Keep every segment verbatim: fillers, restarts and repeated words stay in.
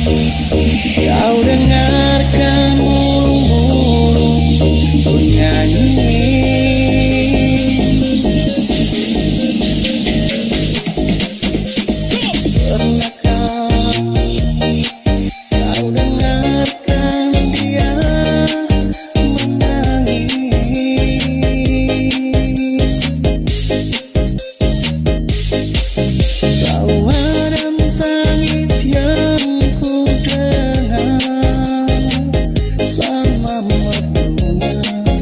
Kau dengarkan burung-burung bernyanyi. Pernahkah kau dengarkan dia menangis? Tawa dan tangis yang ku dengar sama mertunya.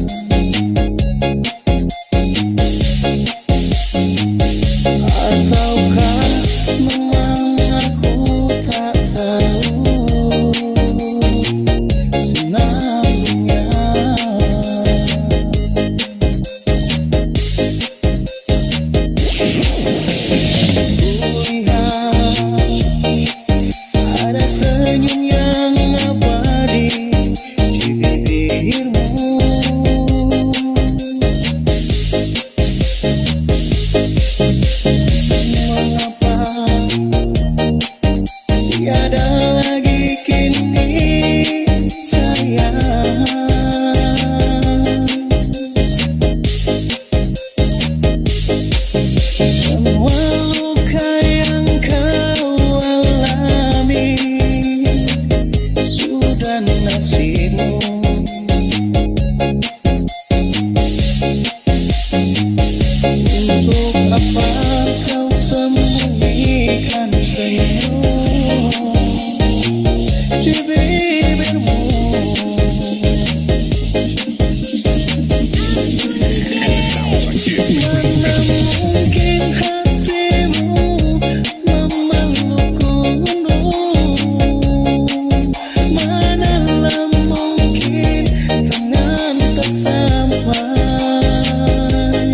Ataukah memang aku tak tahu senangnya? Ada senyum yang abadi di bibirmu. Mengapa tiada lagi kini sayang? Semua luka yang kau alami sudah nasibmu. Untuk apa kau sembunyikan senyum di bibirmu? Mana mungkin hatimu memelukku gunung? Manalah mungkin tangan tak sampai?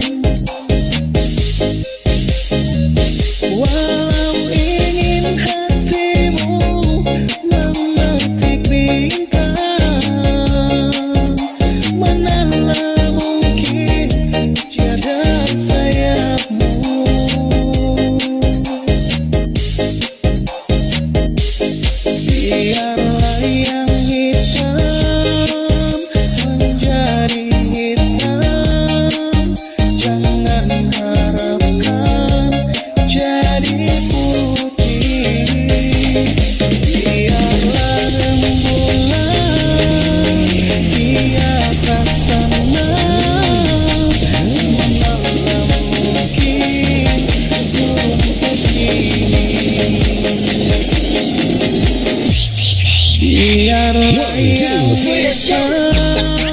Walau ingin hatimu memetik bintang, manalah mungkin tiada sayapmu. Biarlah yang hitam menjadi hitam, jangan harapkan jadi putih. Biarlah rembulan di atas sana, manalah mungkin belum kesini. Biarlah yang hitam